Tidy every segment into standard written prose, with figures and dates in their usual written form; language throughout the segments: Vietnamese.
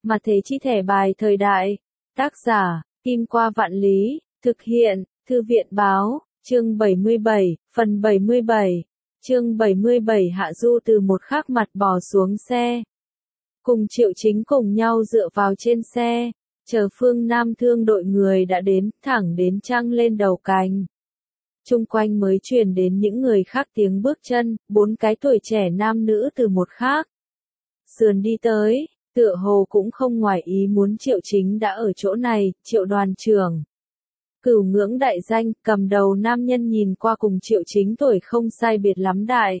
Mà thế chi thẻ bài thời đại. Tác giả, Kim Qua Vạn Lý, thực hiện, Thư viện báo, chương 77, phần 77. Chương 77 Hạ Du từ một khác mặt bò xuống xe. Cùng Triệu Chính cùng nhau dựa vào trên xe, chờ Phương Nam thương đội người đã đến, thẳng đến trăng lên đầu cành. Chung quanh mới truyền đến những người khác tiếng bước chân, 4 cái tuổi trẻ nam nữ từ một khác sườn đi tới, tựa hồ cũng không ngoài ý muốn Triệu Chính đã ở chỗ này, Triệu đoàn trưởng. Cửu ngưỡng đại danh, cầm đầu nam nhân nhìn qua cùng Triệu Chính tuổi không sai biệt lắm đại.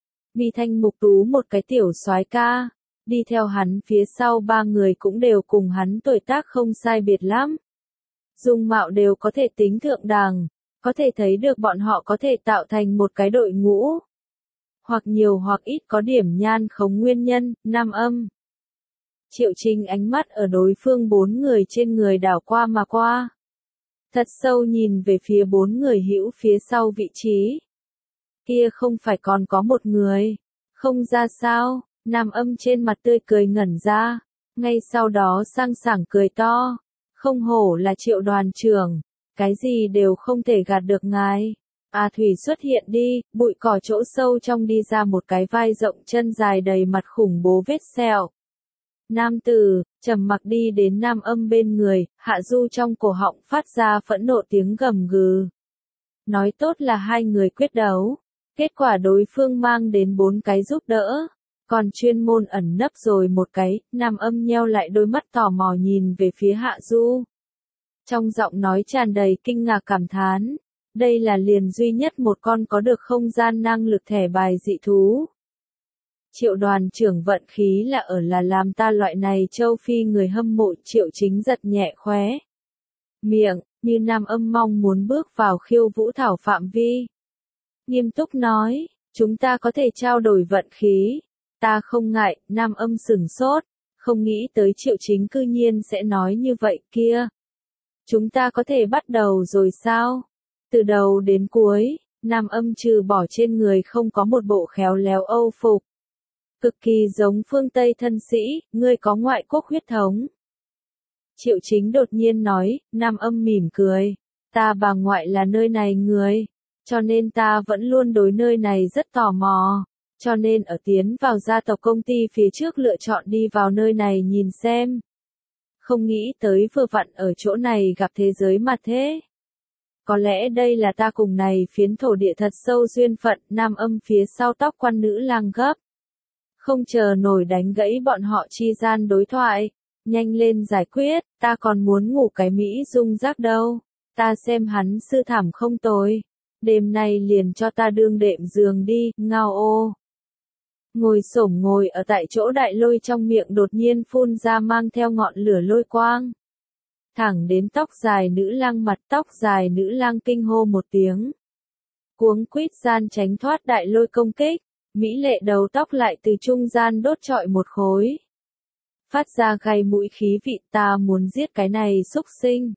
Mi thanh mục tú một cái tiểu soái ca, đi theo hắn phía sau 3 người cũng đều cùng hắn tuổi tác không sai biệt lắm. Dung mạo đều có thể tính thượng đẳng, có thể thấy được bọn họ có thể tạo thành một cái đội ngũ. Hoặc nhiều hoặc ít có điểm nhan khống nguyên nhân, Nam Âm. Triệu Chính ánh mắt ở đối phương 4 người trên người đảo qua mà qua. Thật sâu nhìn về phía 4 người hữu phía sau vị trí. Kia không phải còn có một người. Không ra sao, Nam Âm trên mặt tươi cười ngẩn ra. Ngay sau đó sang sảng cười to. Không hổ là Triệu đoàn trưởng. Cái gì đều không thể gạt được ngài. A Thủy xuất hiện đi, bụi cỏ chỗ sâu trong đi ra một cái vai rộng chân dài đầy mặt khủng bố vết sẹo. Nam tử, trầm mặc đi đến Nam Âm bên người, Hạ Du trong cổ họng phát ra phẫn nộ tiếng gầm gừ. Nói tốt là 2 người quyết đấu. Kết quả đối phương mang đến 4 cái giúp đỡ. Còn chuyên môn ẩn nấp rồi một cái, Nam Âm nheo lại đôi mắt tò mò nhìn về phía Hạ Du. Trong giọng nói tràn đầy kinh ngạc cảm thán. Đây là liền duy nhất một con có được không gian năng lực thẻ bài dị thú. Triệu đoàn trưởng vận khí là làm ta loại này châu Phi người hâm mộ. Triệu Chính giật nhẹ khóe miệng, như Nam Âm mong muốn bước vào khiêu vũ thảo phạm vi. Nghiêm túc nói, chúng ta có thể trao đổi vận khí. Ta không ngại, Nam Âm sửng sốt, không nghĩ tới Triệu Chính cư nhiên sẽ nói như vậy kia. Chúng ta có thể bắt đầu rồi sao? Từ đầu đến cuối, Nam Âm trừ bỏ trên người không có một bộ khéo léo Âu phục. Cực kỳ giống phương Tây thân sĩ, ngươi có ngoại quốc huyết thống. Triệu Chính đột nhiên nói, Nam Âm mỉm cười. Ta bà ngoại là nơi này người, cho nên ta vẫn luôn đối nơi này rất tò mò. Cho nên ở tiến vào gia tộc công ty phía trước lựa chọn đi vào nơi này nhìn xem. Không nghĩ tới vừa vặn ở chỗ này gặp thế giới mặt thế. Có lẽ đây là ta cùng này phiến thổ địa thật sâu duyên phận. Nam Âm phía sau tóc quan nữ lang gấp. Không chờ nổi đánh gãy bọn họ chi gian đối thoại. Nhanh lên giải quyết, ta còn muốn ngủ cái Mỹ Dung giác đâu. Ta xem hắn sư thảm không tồi. Đêm nay liền cho ta đương đệm giường đi, ngao ô. Ngồi xổm ngồi ở tại chỗ đại lôi trong miệng đột nhiên phun ra mang theo ngọn lửa lôi quang. Thẳng đến tóc dài nữ lang mặt, tóc dài nữ lang kinh hô một tiếng. Cuống quýt gian tránh thoát đại lôi công kích, mỹ lệ đầu tóc lại từ trung gian đốt trọi một khối. Phát ra gai mũi khí vị, ta muốn giết cái này xúc sinh.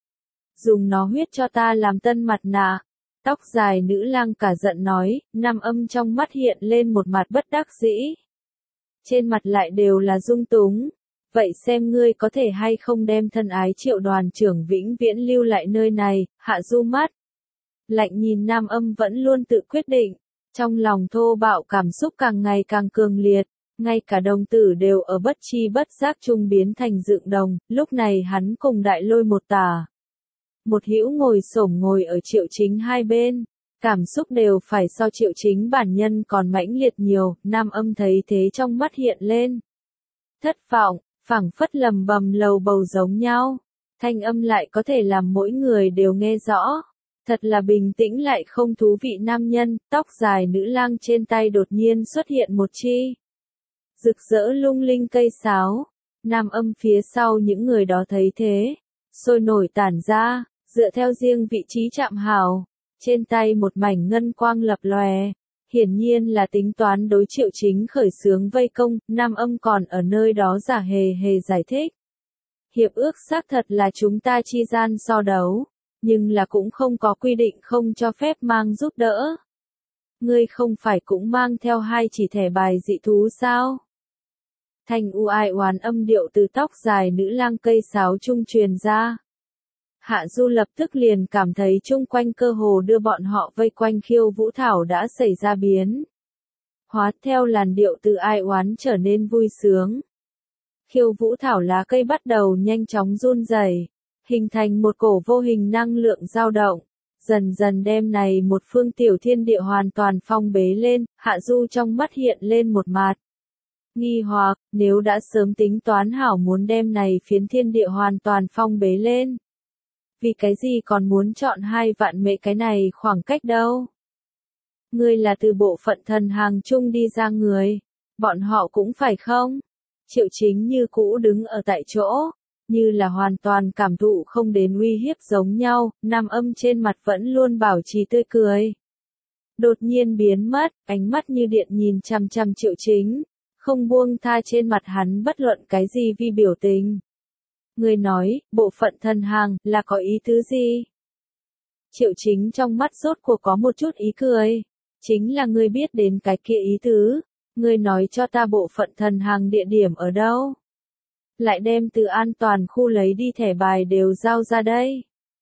Dùng nó huyết cho ta làm tân mặt nạ. Tóc dài nữ lang cả giận nói, Nam Âm trong mắt hiện lên một mặt bất đắc dĩ. Trên mặt lại đều là dung túng. Vậy xem ngươi có thể hay không đem thân ái Triệu đoàn trưởng vĩnh viễn lưu lại nơi này. Hạ Du mắt lạnh nhìn Nam Âm vẫn luôn tự quyết định. Trong lòng thô bạo cảm xúc càng ngày càng cường liệt. Ngay cả đồng tử đều ở bất chi bất giác trung biến thành dựng đồng. Lúc này hắn cùng đại lôi một tả. Một hữu ngồi xổm ngồi ở Triệu Chính hai bên. Cảm xúc đều phải so Triệu Chính bản nhân còn mãnh liệt nhiều. Nam Âm thấy thế trong mắt hiện lên thất vọng, phảng phất lầm bầm lầu bầu giống nhau. Thanh âm lại có thể làm mỗi người đều nghe rõ. Thật là bình tĩnh lại không thú vị nam nhân. Tóc dài nữ lang trên tay đột nhiên xuất hiện một chi rực rỡ lung linh cây sáo. Nam Âm phía sau những người đó thấy thế, sôi nổi tản ra, dựa theo riêng vị trí chạm hảo. Trên tay một mảnh ngân quang lập lòe. Hiển nhiên là tính toán đối Triệu Chính khởi xướng vây công. Nam Âm còn ở nơi đó giả hề hề giải thích. Hiệp ước xác thật là chúng ta chi gian so đấu, nhưng là cũng không có quy định không cho phép mang giúp đỡ. Ngươi không phải cũng mang theo 2 chỉ thẻ bài dị thú sao? Thanh u ai oán âm điệu từ tóc dài nữ lang cây sáo trung truyền ra. Hạ Du lập tức liền cảm thấy chung quanh cơ hồ đưa bọn họ vây quanh Khiêu Vũ Thảo đã xảy ra biến. Hóa theo làn điệu từ ai oán trở nên vui sướng. Khiêu Vũ Thảo lá cây bắt đầu nhanh chóng run rẩy, hình thành một cổ vô hình năng lượng dao động, dần dần đem này một phương tiểu thiên địa hoàn toàn phong bế lên. Hạ Du trong mắt hiện lên một mặt nghi hoặc, nếu đã sớm tính toán hảo muốn đem này phiến thiên địa hoàn toàn phong bế lên, vì cái gì còn muốn chọn 2 vạn mệ cái này khoảng cách đâu? Ngươi là từ bộ phận thần hàng chung đi ra người, bọn họ cũng phải không? Triệu Chính như cũ đứng ở tại chỗ, như là hoàn toàn cảm thụ không đến uy hiếp giống nhau, Nam Âm trên mặt vẫn luôn bảo trì tươi cười. Đột nhiên biến mất, ánh mắt như điện nhìn chằm chằm Triệu Chính, không buông tha trên mặt hắn bất luận cái gì vi biểu tình. Người nói, bộ phận thần hàng, là có ý tứ gì? Triệu Chính trong mắt rốt cuộc có một chút ý cười. Chính là ngươi biết đến cái kia ý tứ. Ngươi nói cho ta bộ phận thần hàng địa điểm ở đâu? Lại đem từ an toàn khu lấy đi thẻ bài đều giao ra đây.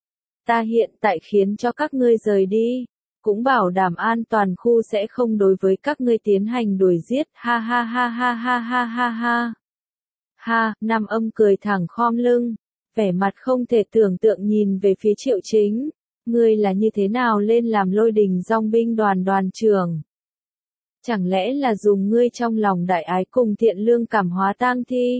Ta hiện tại khiến cho các ngươi rời đi. Cũng bảo đảm an toàn khu sẽ không đối với các ngươi tiến hành đuổi giết. Ha ha ha ha ha ha ha ha. Ha, Nam Âm cười thẳng khom lưng, vẻ mặt không thể tưởng tượng nhìn về phía Triệu Chính. Ngươi là như thế nào lên làm Lôi Đình Dòng binh đoàn đoàn trưởng? Chẳng lẽ là dùng ngươi trong lòng đại ái cùng thiện lương cảm hóa tang thi?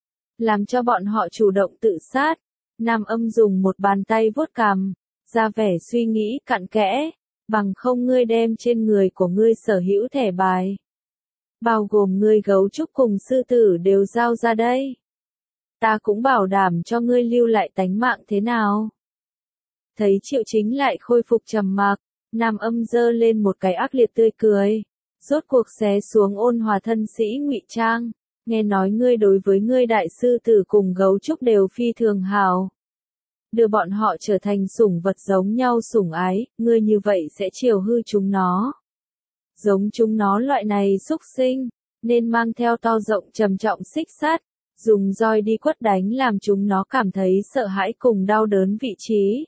Làm cho bọn họ chủ động tự sát. Nam Âm dùng một bàn tay vuốt cằm, ra vẻ suy nghĩ cặn kẽ, bằng không ngươi đem trên người của ngươi sở hữu thẻ bài, bao gồm ngươi gấu trúc cùng sư tử đều giao ra đây. Ta cũng bảo đảm cho ngươi lưu lại tánh mạng thế nào? Thấy Triệu Chính lại khôi phục trầm mặc, Nam Âm giơ lên một cái ác liệt tươi cười, rốt cuộc xé xuống ôn hòa thân sĩ ngụy trang, nghe nói ngươi đối với ngươi đại sư tử cùng gấu trúc đều phi thường hảo. Đưa bọn họ trở thành sủng vật giống nhau sủng ái, ngươi như vậy sẽ chiều hư chúng nó. Giống chúng nó loại này xúc sinh, nên mang theo to rộng trầm trọng xích sắt, dùng roi đi quất đánh làm chúng nó cảm thấy sợ hãi cùng đau đớn vị trí.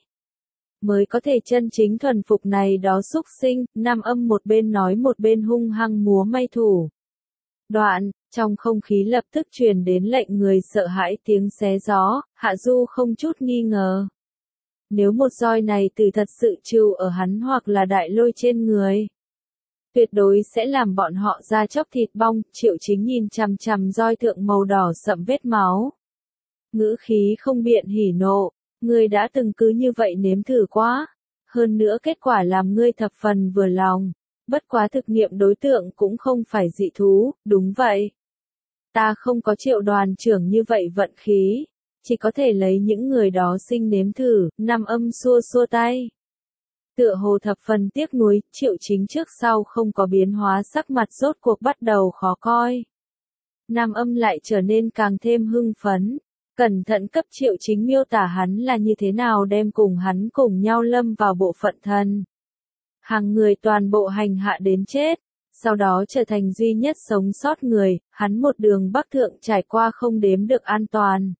Mới có thể chân chính thuần phục này đó xúc sinh. Nam Âm một bên nói một bên hung hăng múa may thủ. Đoạn, trong không khí lập tức truyền đến lệnh người sợ hãi tiếng xé gió. Hạ Du không chút nghi ngờ. Nếu một roi này từ thật sự trừ ở hắn hoặc là đại lôi trên người, tuyệt đối sẽ làm bọn họ da chóc thịt bong. Triệu Chính nhìn chằm chằm roi thượng màu đỏ sậm vết máu, ngữ khí không biện hỉ nộ. Ngươi đã từng cứ như vậy nếm thử quá, hơn nữa kết quả làm ngươi thập phần vừa lòng. Bất quá thực nghiệm đối tượng cũng không phải dị thú. Đúng vậy, ta không có Triệu đoàn trưởng như vậy vận khí, chỉ có thể lấy những người đó sinh nếm thử. Nam Âm xua xua tay, tựa hồ thập phần tiếc nuối. Triệu Chính trước sau không có biến hóa, sắc mặt rốt cuộc bắt đầu khó coi. Nam Âm lại trở nên càng thêm hưng phấn, cẩn thận cấp Triệu Chính miêu tả hắn là như thế nào đem cùng hắn cùng nhau lâm vào bộ phận thần hàng người toàn bộ hành hạ đến chết, sau đó trở thành duy nhất sống sót người. Hắn một đường bắc thượng trải qua không đếm được an toàn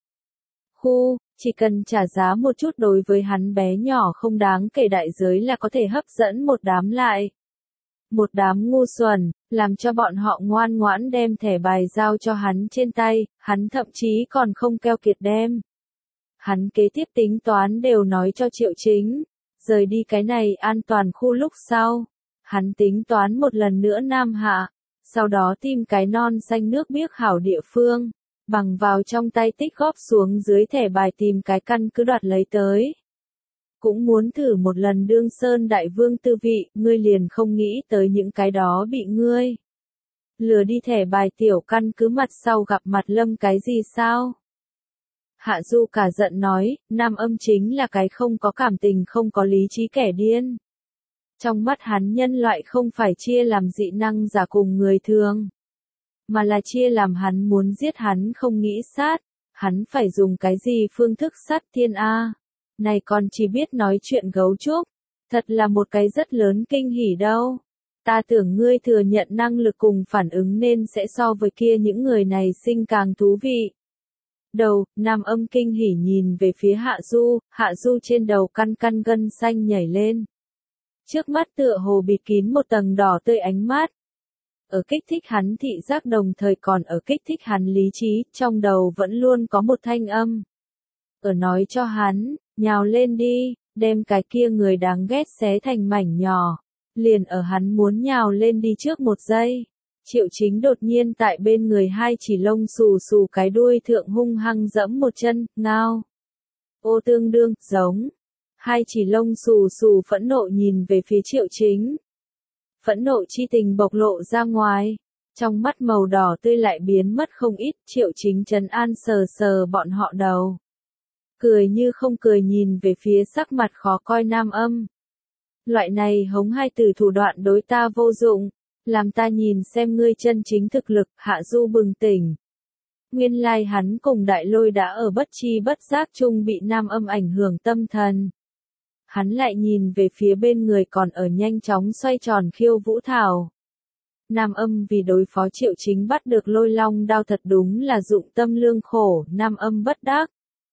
khu, chỉ cần trả giá một chút đối với hắn bé nhỏ không đáng kể đại giới là có thể hấp dẫn một đám lại. Một đám ngu xuẩn, làm cho bọn họ ngoan ngoãn đem thẻ bài giao cho hắn trên tay, hắn thậm chí còn không keo kiệt đem. Hắn kế tiếp tính toán đều nói cho Triệu Chính. Rời đi cái này an toàn khu lúc sau, hắn tính toán một lần nữa Nam Hạ, sau đó tìm cái non xanh nước biếc hảo địa phương, bằng vào trong tay tích góp xuống dưới thẻ bài tìm cái căn cứ đoạt lấy tới. Cũng muốn thử một lần đương Sơn Đại Vương tư vị. Ngươi liền không nghĩ tới những cái đó bị ngươi lừa đi thẻ bài tiểu căn cứ mặt sau gặp mặt lâm cái gì sao? Hạ Du cả giận nói, Nam Âm chính là cái không có cảm tình không có lý trí kẻ điên. Trong mắt hắn nhân loại không phải chia làm dị năng giả cùng người thường, mà là chia làm hắn muốn giết hắn không nghĩ sát. Hắn phải dùng cái gì phương thức sát thiên a? Này còn chỉ biết nói chuyện gấu trúc, thật là một cái rất lớn kinh hỉ đâu. Ta tưởng ngươi thừa nhận năng lực cùng phản ứng nên sẽ so với kia những người này sinh càng thú vị. Đầu, Nam Âm kinh hỉ nhìn về phía Hạ Du trên đầu căn căn gân xanh nhảy lên. Trước mắt tựa hồ bịt kín một tầng đỏ tươi ánh mát. Ở kích thích hắn thị giác đồng thời còn ở kích thích hắn lý trí, trong đầu vẫn luôn có một thanh âm. Ở nói cho hắn, nhào lên đi, đem cái kia người đáng ghét xé thành mảnh nhỏ. Liền ở hắn muốn nhào lên đi trước một giây. Triệu Chính đột nhiên tại bên người hai chỉ lông xù xù cái đuôi thượng hung hăng dẫm một chân, ngao. Ô tương đương, giống. Hai chỉ lông xù xù phẫn nộ nhìn về phía Triệu Chính. Phẫn nộ chi tình bộc lộ ra ngoài. Trong mắt màu đỏ tươi lại biến mất không ít, Triệu Chính trấn an sờ sờ bọn họ đầu. Cười như không cười nhìn về phía sắc mặt khó coi Nam Âm. Loại này hống hai từ thủ đoạn đối ta vô dụng. Làm ta nhìn xem ngươi chân chính thực lực, Hạ Du bừng tỉnh. Nguyên lai hắn cùng Đại Lôi đã ở bất chi bất giác chung bị Nam Âm ảnh hưởng tâm thần. Hắn lại nhìn về phía bên người còn ở nhanh chóng xoay tròn Khiêu Vũ Thảo. Nam Âm vì đối phó Triệu Chính bắt được Lôi Long đao thật đúng là dụng tâm lương khổ, Nam Âm bất đắc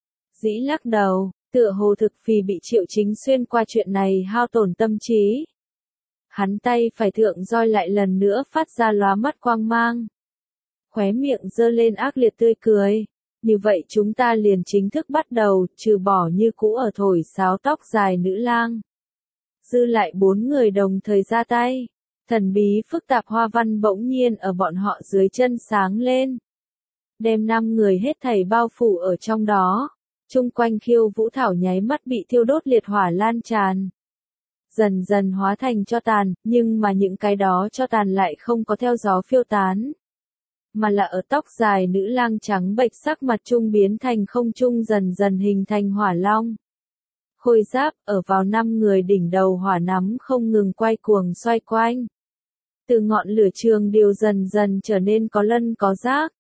dĩ lắc đầu, tựa hồ thực vì bị Triệu Chính xuyên qua chuyện này hao tổn tâm trí. Hắn tay phải thượng roi lại lần nữa phát ra lóa mắt quang mang. Khóe miệng giơ lên ác liệt tươi cười. Như vậy chúng ta liền chính thức bắt đầu, trừ bỏ như cũ ở thổi sáo tóc dài nữ lang. Dư lại 4 người đồng thời ra tay. Thần bí phức tạp hoa văn bỗng nhiên ở bọn họ dưới chân sáng lên. Đem 5 người hết thảy bao phủ ở trong đó. Chung quanh Khiêu Vũ Thảo nháy mắt bị thiêu đốt liệt hỏa lan tràn. Dần dần hóa thành tro tàn, nhưng mà những cái đó tro tàn lại không có theo gió phiêu tán. Mà là ở tóc dài nữ lang trắng bệch sắc mặt trung biến thành không trung dần dần hình thành hỏa long. Khôi giáp, ở vào 5 người đỉnh đầu hỏa nắm không ngừng quay cuồng xoay quanh. Từ ngọn lửa trường điều dần dần trở nên có lân có rác.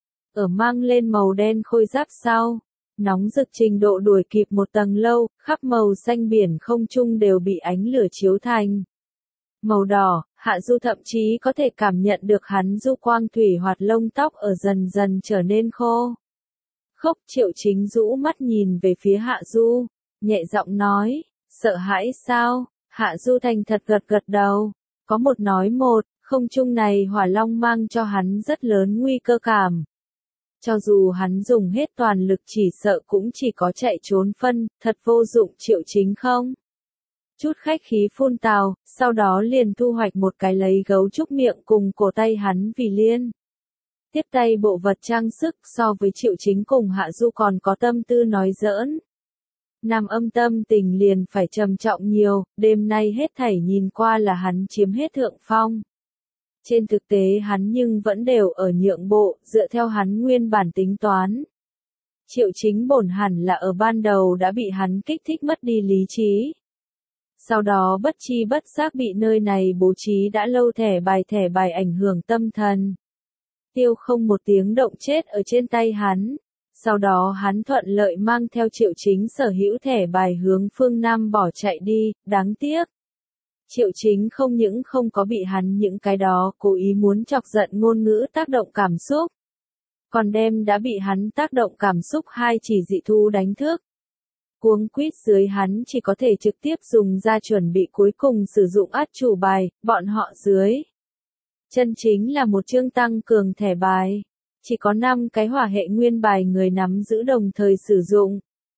Ở mang lên màu đen khôi giáp sau. Nóng rực trình độ đuổi kịp một tầng lâu, khắp màu xanh biển không trung đều bị ánh lửa chiếu thành. Màu đỏ, Hạ Du thậm chí có thể cảm nhận được hắn du quang thủy hoạt lông tóc ở dần dần trở nên khô. Khốc Triệu Chính rũ mắt nhìn về phía Hạ Du, nhẹ giọng nói, sợ hãi sao? Hạ Du thành thật gật gật đầu, có một nói một, không trung này hỏa long mang cho hắn rất lớn nguy cơ cảm. Cho dù hắn dùng hết toàn lực chỉ sợ cũng chỉ có chạy trốn phân, thật vô dụng Triệu Chính không? Chút khách khí phun tào, sau đó liền thu hoạch một cái lấy gấu trúc miệng cùng cổ tay hắn vì liên. Tiếp tay bộ vật trang sức so với Triệu Chính cùng Hạ Du còn có tâm tư nói giỡn. Nam Âm tâm tình liền phải trầm trọng nhiều, đêm nay hết thảy nhìn qua là hắn chiếm hết thượng phong. Trên thực tế hắn nhưng vẫn đều ở nhượng bộ, dựa theo hắn nguyên bản tính toán. Triệu Chính bổn hẳn là ở ban đầu đã bị hắn kích thích mất đi lý trí. Sau đó bất chi bất giác bị nơi này bố trí đã lâu thẻ bài ảnh hưởng tâm thần. Tiêu không một tiếng động chết ở trên tay hắn. Sau đó hắn thuận lợi mang theo Triệu Chính sở hữu thẻ bài hướng phương Nam bỏ chạy đi, đáng tiếc. Triệu Chính không những không có bị hắn những cái đó cố ý muốn chọc giận ngôn ngữ tác động cảm xúc. Còn đem đã bị hắn tác động cảm xúc hai chỉ dị thú đánh thức. Cuống quýt dưới hắn chỉ có thể trực tiếp dùng ra chuẩn bị cuối cùng sử dụng át chủ bài, bọn họ dưới. Chân chính là một chương tăng cường thẻ bài. Chỉ có 5 cái hỏa hệ nguyên bài người nắm giữ đồng thời sử dụng.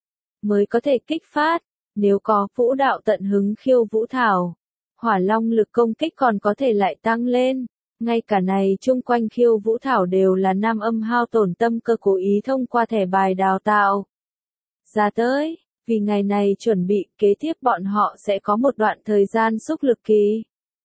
Mới có thể kích phát, nếu có vũ đạo tận hứng Khiêu Vũ Thảo. Hỏa long lực công kích còn có thể lại tăng lên. Ngay cả này chung quanh Khiêu Vũ Thảo đều là Nam Âm hao tổn tâm cơ cố ý thông qua thẻ bài đào tạo. Ra tới, vì ngày này chuẩn bị kế tiếp bọn họ sẽ có một đoạn thời gian xúc lực kỳ.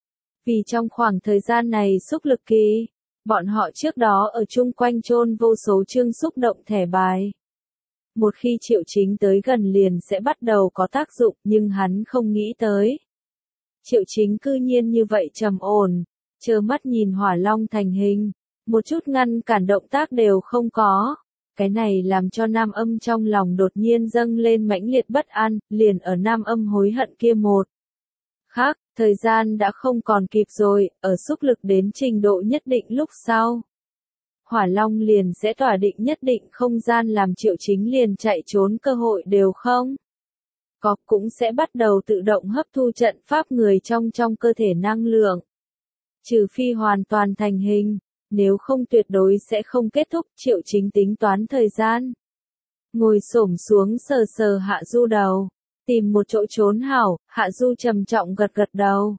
Vì trong khoảng thời gian này xúc lực kỳ, bọn họ trước đó ở chung quanh chôn vô số chương xúc động thẻ bài. Một khi Triệu Chính tới gần liền sẽ bắt đầu có tác dụng nhưng hắn không nghĩ tới. Triệu Chính cư nhiên như vậy trầm ổn, trơ mắt nhìn hỏa long thành hình, một chút ngăn cản động tác đều không có. Cái này làm cho Nam Âm trong lòng đột nhiên dâng lên mãnh liệt bất an, liền ở Nam Âm hối hận kia một Khác, thời gian đã không còn kịp rồi, ở xúc lực đến trình độ nhất định lúc sau. Hỏa Long liền sẽ tỏa định nhất định không gian làm Triệu Chính liền chạy trốn cơ hội đều không. Có cũng sẽ bắt đầu tự động hấp thu trận pháp người trong cơ thể năng lượng. Trừ phi hoàn toàn thành hình, nếu không tuyệt đối sẽ không kết thúc. Triệu Chính tính toán thời gian. Ngồi xổm xuống sờ sờ Hạ Du đầu, tìm một chỗ trốn hảo. Hạ Du trầm trọng gật gật đầu,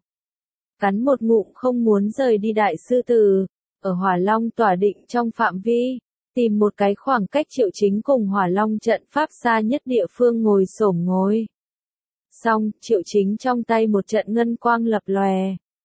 cắn một ngụm không muốn rời đi Đại sư tử. Ở Hỏa Long tỏa định trong phạm vi, tìm một cái khoảng cách Triệu Chính cùng Hỏa Long trận pháp xa nhất địa phương ngồi xổm ngồi. Xong, Triệu Chính trong tay một trận ngân quang lập lòe.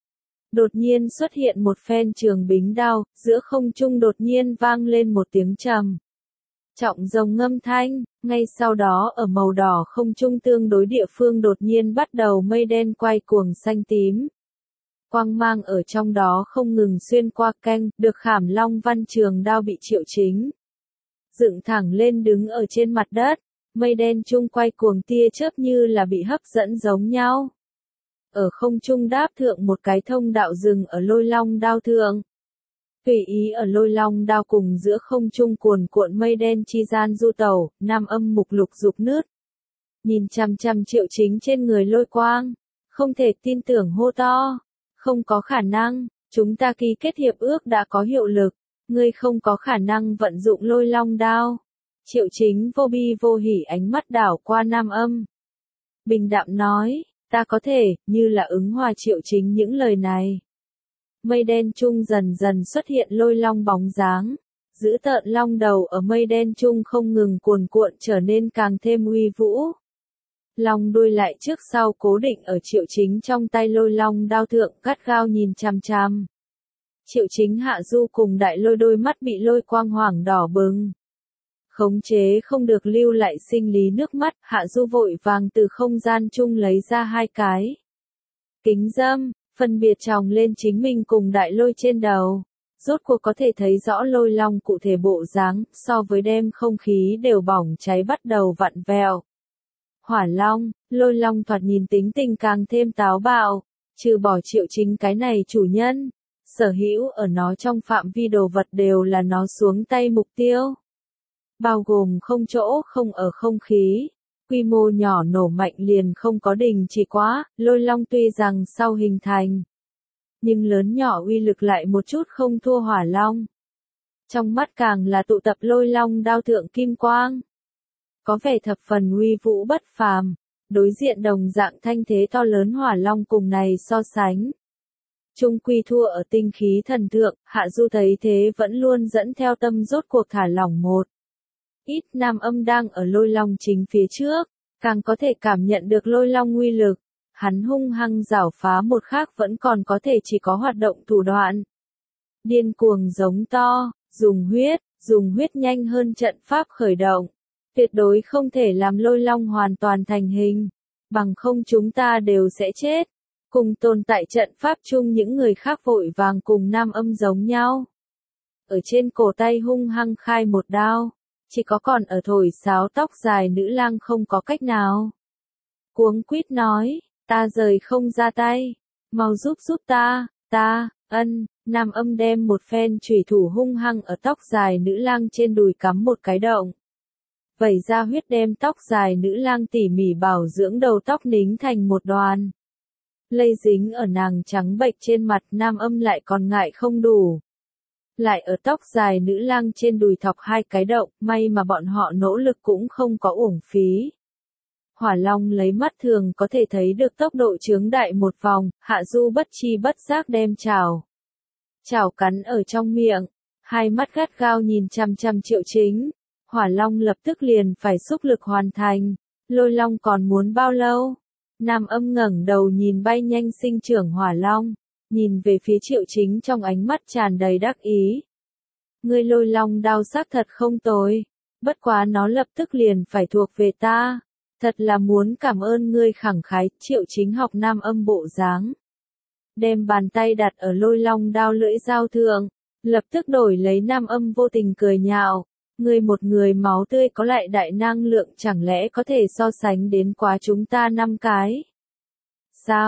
Đột nhiên xuất hiện một phen trường bính đao, giữa không trung đột nhiên vang lên một tiếng trầm trọng rồng ngâm thanh, ngay sau đó ở màu đỏ không trung tương đối địa phương đột nhiên bắt đầu mây đen quay cuồng xanh tím. Quang mang ở trong đó không ngừng xuyên qua canh, được khảm long văn trường đao bị Triệu Chính dựng thẳng lên đứng ở trên mặt đất, mây đen chung quay cuồng tia chớp như là bị hấp dẫn giống nhau. Ở không trung đáp thượng một cái thông đạo rừng ở Lôi Long đao thượng. Tùy ý ở Lôi Long đao cùng giữa không trung cuồn cuộn mây đen chi gian du tẩu, Nam Âm mục lục dục nứt. Nhìn chằm chằm Triệu Chính trên người lôi quang, không thể tin tưởng hô to. Không có khả năng, chúng ta ký kết hiệp ước đã có hiệu lực, ngươi không có khả năng vận dụng Lôi Long đao. Triệu Chính vô bi vô hỉ ánh mắt đảo qua Nam Âm. Bình đạm nói, ta có thể, như là ứng hòa Triệu Chính những lời này. Mây đen chung dần dần xuất hiện Lôi Long bóng dáng, giữ tợn long đầu ở mây đen chung không ngừng cuồn cuộn trở nên càng thêm uy vũ. Long đuôi lại trước sau cố định ở Triệu Chính trong tay Lôi Long đao thượng gắt gao nhìn chằm chằm. Triệu Chính Hạ Du cùng Đại Lôi đôi mắt bị lôi quang hoàng đỏ bừng. Khống chế không được lưu lại sinh lý nước mắt, Hạ Du vội vàng từ không gian chung lấy ra hai cái kính râm, phân biệt tròng lên chính mình cùng Đại Lôi trên đầu. Rốt cuộc có thể thấy rõ Lôi Long cụ thể bộ dáng, so với đêm không khí đều bỏng cháy bắt đầu vặn vẹo. Hỏa Long, Lôi Long thoạt nhìn tính tình càng thêm táo bạo, trừ bỏ Triệu Chính cái này chủ nhân, sở hữu ở nó trong phạm vi đồ vật đều là nó xuống tay mục tiêu. Bao gồm không chỗ không ở không khí, quy mô nhỏ nổ mạnh liền không có đình chỉ quá. Lôi Long tuy rằng sau hình thành, nhưng lớn nhỏ uy lực lại một chút không thua Hỏa Long. Trong mắt càng là tụ tập Lôi Long đao thượng kim quang, có vẻ thập phần uy vũ bất phàm. Đối diện đồng dạng thanh thế to lớn Hỏa Long cùng này so sánh, chung quy thua ở tinh khí thần thượng. Hạ Du thấy thế vẫn luôn dẫn theo tâm rốt cuộc thả lỏng một ít. Nam Âm đang ở Lôi Long chính phía trước, càng có thể cảm nhận được Lôi Long uy lực. Hắn hung hăng giảo phá một khác vẫn còn có thể chỉ có hoạt động thủ đoạn. Điên cuồng giống to, dùng huyết nhanh hơn trận pháp khởi động. Tuyệt đối không thể làm Lôi Long hoàn toàn thành hình, bằng không chúng ta đều sẽ chết. Cùng tồn tại trận pháp chung những người khác vội vàng cùng Nam Âm giống nhau. Ở trên cổ tay hung hăng khai một đao, chỉ có còn ở thổi sáo tóc dài nữ lang không có cách nào. Cuống quýt nói, ta rời không ra tay, mau giúp ta, Nam Âm đem một phen chủy thủ hung hăng ở tóc dài nữ lang trên đùi cắm một cái động. Vẩy ra huyết đem tóc dài nữ lang tỉ mỉ bảo dưỡng đầu tóc nính thành một đoàn. Lây dính ở nàng trắng bệch trên mặt. Nam Âm lại còn ngại không đủ, lại ở tóc dài nữ lang trên đùi thọc hai cái động, may mà bọn họ nỗ lực cũng không có uổng phí. Hỏa Long lấy mắt thường có thể thấy được tốc độ chướng đại một vòng. Hạ Du bất chi bất giác đem chảo cắn ở trong miệng, hai mắt gắt gao nhìn chằm chằm Triệu Chính. Hỏa Long lập tức liền phải xúc lực hoàn thành. Lôi Long còn muốn bao lâu? Nam Âm ngẩng đầu nhìn bay nhanh sinh trưởng Hỏa Long, nhìn về phía Triệu Chính trong ánh mắt tràn đầy đắc ý. Ngươi Lôi Long đao sắc thật không tồi, bất quá nó lập tức liền phải thuộc về ta. Thật là muốn cảm ơn ngươi khẳng khái. Triệu Chính học Nam Âm bộ dáng, đem bàn tay đặt ở Lôi Long đao lưỡi dao thượng, lập tức đổi lấy. Nam Âm vô tình cười nhạo. Ngươi một người máu tươi có lại đại năng lượng chẳng lẽ có thể so sánh đến quá chúng ta 5 cái? Sao?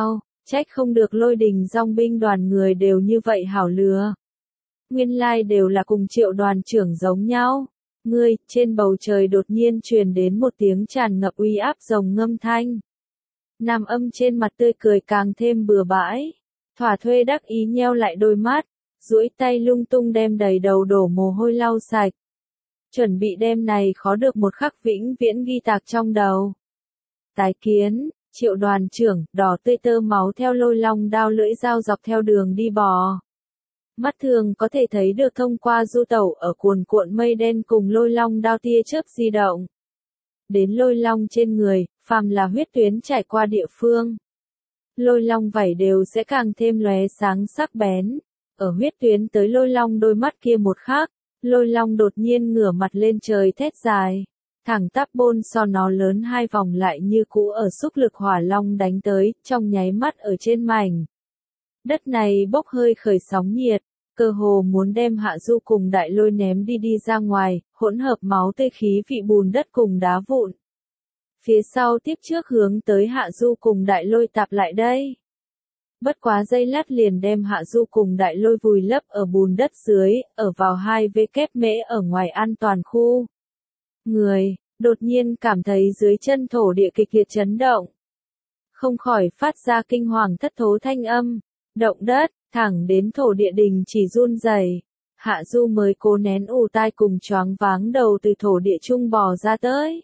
Trách không được Lôi Đình dòng binh đoàn người đều như vậy hảo lừa. Nguyên lai đều là cùng Triệu đoàn trưởng giống nhau. Ngươi, trên bầu trời đột nhiên truyền đến một tiếng tràn ngập uy áp rồng ngâm thanh. Nam Âm trên mặt tươi cười càng thêm bừa bãi. Thỏa Thuê đắc ý nheo lại đôi mắt, duỗi tay lung tung đem đầy đầu đổ mồ hôi lau sạch. Chuẩn bị đem này khó được một khắc vĩnh viễn ghi tạc trong đầu. Tái kiến, Triệu đoàn trưởng, đỏ tươi tơ máu theo lôi long đao lưỡi dao dọc theo đường đi bò. Mắt thường có thể thấy được thông qua du tẩu ở cuồn cuộn mây đen cùng lôi long đao tia chớp di động. Đến lôi long trên người, phàm là huyết tuyến trải qua địa phương. Lôi long vảy đều sẽ càng thêm lóe sáng sắc bén. Ở huyết tuyến tới lôi long đôi mắt kia một khắc, lôi long đột nhiên ngửa mặt lên trời thét dài. Thẳng tắp bôn so nó lớn hai vòng lại như cũ ở xúc lực hỏa long đánh tới, trong nháy mắt ở trên mảnh. Đất này bốc hơi khởi sóng nhiệt, cơ hồ muốn đem Hạ Du cùng đại lôi ném đi ra ngoài, hỗn hợp máu tươi khí vị bùn đất cùng đá vụn. Phía sau tiếp trước hướng tới Hạ Du cùng đại lôi tạp lại đây. Bất quá giây lát liền đem Hạ Du cùng đại lôi vùi lấp ở bùn đất dưới, ở vào 2 mễ ở ngoài an toàn khu. Người, đột nhiên cảm thấy dưới chân thổ địa kịch liệt chấn động. Không khỏi phát ra kinh hoàng thất thố thanh âm, động đất, thẳng đến thổ địa đình chỉ run rẩy. Hạ Du mới cố nén ù tai cùng choáng váng đầu từ thổ địa trung bò ra tới.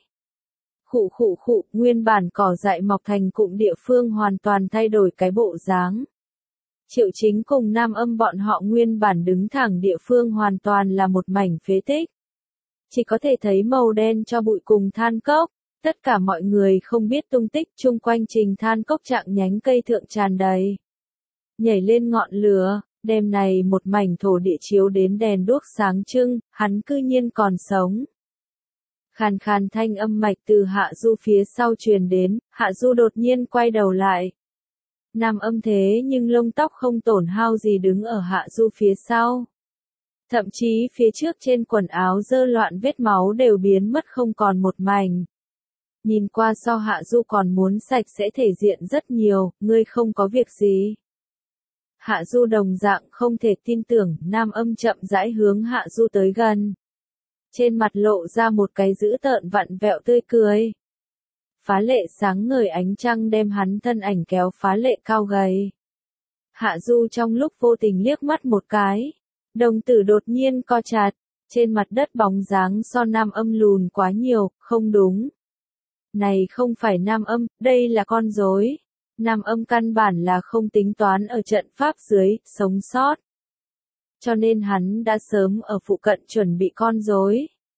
Khụ, nguyên bản cỏ dại mọc thành cụm địa phương hoàn toàn thay đổi cái bộ dáng. Triệu Chính cùng Nam Âm bọn họ nguyên bản đứng thẳng địa phương hoàn toàn là một mảnh phế tích. Chỉ có thể thấy màu đen cho bụi cùng than cốc, tất cả mọi người không biết tung tích chung quanh trình than cốc trạng nhánh cây thượng tràn đầy. Nhảy lên ngọn lửa, đêm này một mảnh thổ địa chiếu đến đèn đuốc sáng trưng, hắn cư nhiên còn sống. Khàn khàn thanh âm mạch từ Hạ Du phía sau truyền đến, Hạ Du đột nhiên quay đầu lại. Nam Âm thế nhưng lông tóc không tổn hao gì đứng ở Hạ Du phía sau. Thậm chí phía trước trên quần áo dơ loạn vết máu đều biến mất không còn một mảnh. Nhìn qua so Hạ Du còn muốn sạch sẽ thể diện rất nhiều, ngươi không có việc gì. Hạ Du đồng dạng không thể tin tưởng, Nam Âm chậm rãi hướng Hạ Du tới gần. Trên mặt lộ ra một cái dữ tợn vặn vẹo tươi cười. Phá lệ sáng ngời ánh trăng đem hắn thân ảnh kéo phá lệ cao gầy. Hạ Du trong lúc vô tình liếc mắt một cái. Đồng tử đột nhiên co chặt. Trên mặt đất bóng dáng so Nam Âm lùn quá nhiều, không đúng. Này không phải Nam Âm, đây là con rối. Nam Âm căn bản là không tính toán ở trận pháp dưới, sống sót. Cho nên hắn đã sớm ở phụ cận chuẩn bị con rối.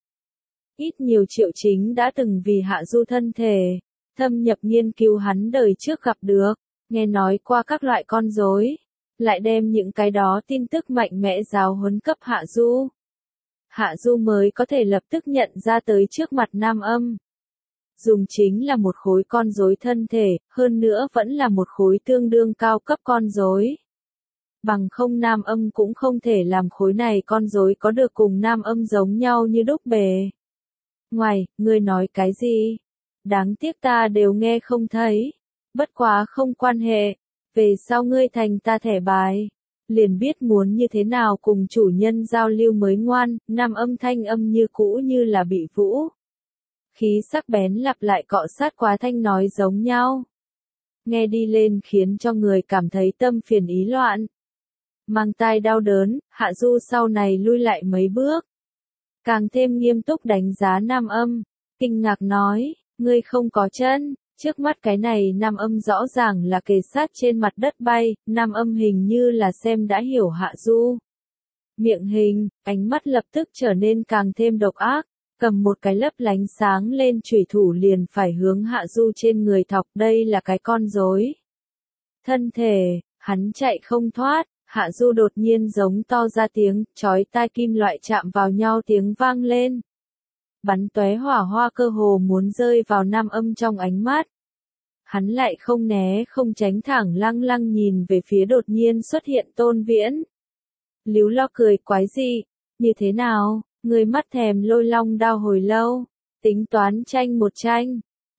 Ít nhiều Triệu Chính đã từng vì Hạ Du thân thể, thâm nhập nghiên cứu hắn đời trước gặp được, nghe nói qua các loại con rối, lại đem những cái đó tin tức mạnh mẽ giáo huấn cấp Hạ Du. Hạ Du mới có thể lập tức nhận ra tới trước mặt Nam Âm. Dùng chính là một khối con rối thân thể, hơn nữa vẫn là một khối tương đương cao cấp con rối. Bằng không Nam Âm cũng không thể làm khối này con rối có được cùng Nam Âm giống nhau như đúc bề. Ngoài, ngươi nói cái gì? Đáng tiếc ta đều nghe không thấy. Bất quá không quan hệ. Về sau ngươi thành ta thẻ bài. Liền biết muốn như thế nào cùng chủ nhân giao lưu mới ngoan, Nam Âm thanh âm như cũ như là bị vũ. Khí sắc bén lặp lại cọ sát quá thanh nói giống nhau. Nghe đi lên khiến cho người cảm thấy tâm phiền ý loạn. Mang tai đau đớn, Hạ Du sau này lui lại mấy bước. Càng thêm nghiêm túc đánh giá Nam Âm, kinh ngạc nói, ngươi không có chân, trước mắt cái này Nam Âm rõ ràng là kề sát trên mặt đất bay, Nam Âm hình như là xem đã hiểu Hạ Du. Miệng hình, ánh mắt lập tức trở nên càng thêm độc ác, cầm một cái lấp lánh sáng lên chủy thủ liền phải hướng Hạ Du trên người thọc, đây là cái con rối. Thân thể, hắn chạy không thoát. Hạ Du đột nhiên giống to ra tiếng, chói tai kim loại chạm vào nhau tiếng vang lên. Bắn tóe hỏa hoa cơ hồ muốn rơi vào Nam Âm trong ánh mắt. Hắn lại không né không tránh thẳng lăng lăng nhìn về phía đột nhiên xuất hiện Tôn Viễn. Líu lo cười quái dị, như thế nào, người mắt thèm lôi long đao hồi lâu, tính toán tranh một tranh.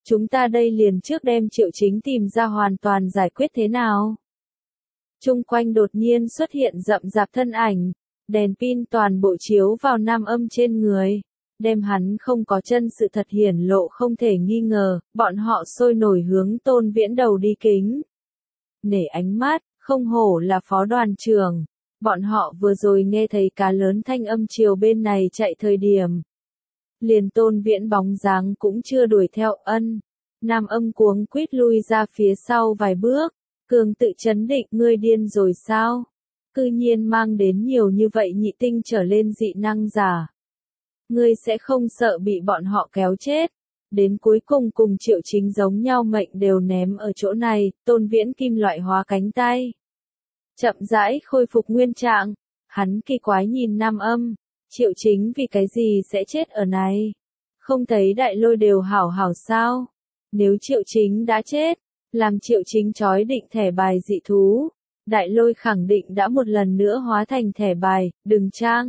Chúng ta đây liền trước đem Triệu Chính tìm ra hoàn toàn giải quyết thế nào. Chung quanh đột nhiên xuất hiện rậm rạp thân ảnh, đèn pin toàn bộ chiếu vào Nam Âm trên người, đem hắn không có chân sự thật hiển lộ không thể nghi ngờ, bọn họ sôi nổi hướng Tôn Viễn đầu đi kính. Nể ánh mắt, không hổ là phó đoàn trưởng, bọn họ vừa rồi nghe thấy cá lớn thanh âm chiều bên này chạy thời điểm. Liền Tôn Viễn bóng dáng cũng chưa đuổi theo ân. Nam Âm cuống quýt lui ra phía sau vài bước, cường tự chấn định ngươi điên rồi sao? Cư nhiên mang đến nhiều như vậy nhị tinh trở lên dị năng giả. Ngươi sẽ không sợ bị bọn họ kéo chết. Đến cuối cùng cùng Triệu Chính giống nhau mệnh đều ném ở chỗ này, Tôn Viễn kim loại hóa cánh tay. Chậm rãi khôi phục nguyên trạng, hắn kỳ quái nhìn Nam Âm, Triệu Chính vì cái gì sẽ chết ở này? Không thấy Đại Lôi đều hảo hảo sao? Nếu Triệu Chính đã chết, làm Triệu Chính trói định thẻ bài dị thú, Đại Lôi khẳng định đã một lần nữa hóa thành thẻ bài, đừng trang.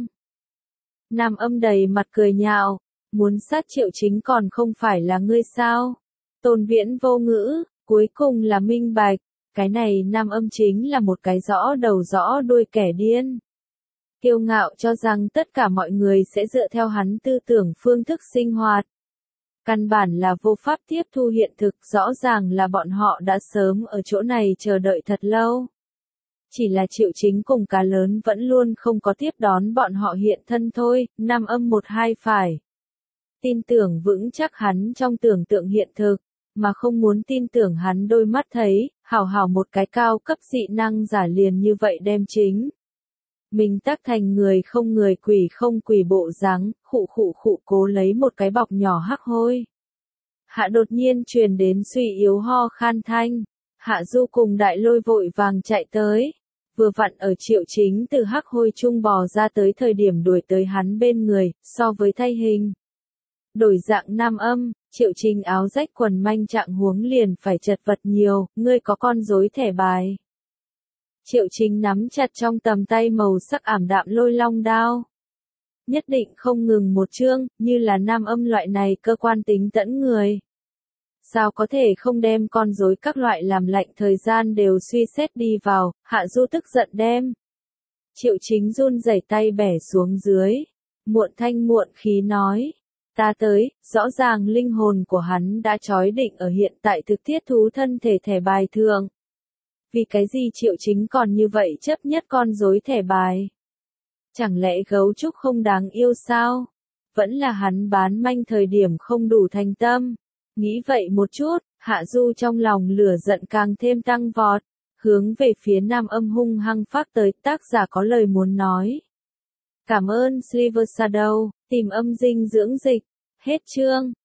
Nam Âm đầy mặt cười nhạo, muốn sát Triệu Chính còn không phải là ngươi sao? Tôn Viễn vô ngữ, cuối cùng là minh bạch, cái này Nam Âm chính là một cái rõ đầu rõ đuôi kẻ điên. Kiêu ngạo cho rằng tất cả mọi người sẽ dựa theo hắn tư tưởng phương thức sinh hoạt. Căn bản là vô pháp tiếp thu hiện thực, rõ ràng là bọn họ đã sớm ở chỗ này chờ đợi thật lâu. Chỉ là Triệu Chính cùng cá lớn vẫn luôn không có tiếp đón bọn họ hiện thân thôi, Nam Âm một hai phải. Tin tưởng vững chắc hắn trong tưởng tượng hiện thực, mà không muốn tin tưởng hắn đôi mắt thấy, hảo hảo một cái cao cấp dị năng giả liền như vậy đem chính. Mình tác thành người không quỷ bộ dáng, khụ cố lấy một cái bọc nhỏ hắc hôi. Hạ đột nhiên truyền đến suy yếu ho khan thanh, Hạ Du cùng Đại Lôi vội vàng chạy tới, vừa vặn ở Triệu Chính từ hắc hôi trung bò ra tới thời điểm đuổi tới hắn bên người, so với thay hình. Đổi dạng Nam Âm, Triệu Chính áo rách quần manh trạng huống liền phải chật vật nhiều, ngươi có con rối thẻ bài. Triệu Chính nắm chặt trong tầm tay màu sắc ảm đạm lôi long đao. Nhất định không ngừng một chương, như là Nam Âm loại này cơ quan tính tẫn người. Sao có thể không đem con rối các loại làm lạnh thời gian đều suy xét đi vào, Hạ Du tức giận đem. Triệu Chính run rẩy tay bẻ xuống dưới, muộn thanh muộn khí nói. Ta tới, rõ ràng linh hồn của hắn đã trói định ở hiện tại thực thiết thú thân thể thẻ bài thượng. Vì cái gì Triệu Chính còn như vậy chấp nhất con rối thẻ bài? Chẳng lẽ gấu trúc không đáng yêu sao? Vẫn là hắn bán manh thời điểm không đủ thành tâm. Nghĩ vậy một chút, Hạ Du trong lòng lửa giận càng thêm tăng vọt, hướng về phía Nam Âm hung hăng phát tới, tác giả có lời muốn nói. Cảm ơn Silver Shadow, tìm âm dinh dưỡng dịch. Hết chương.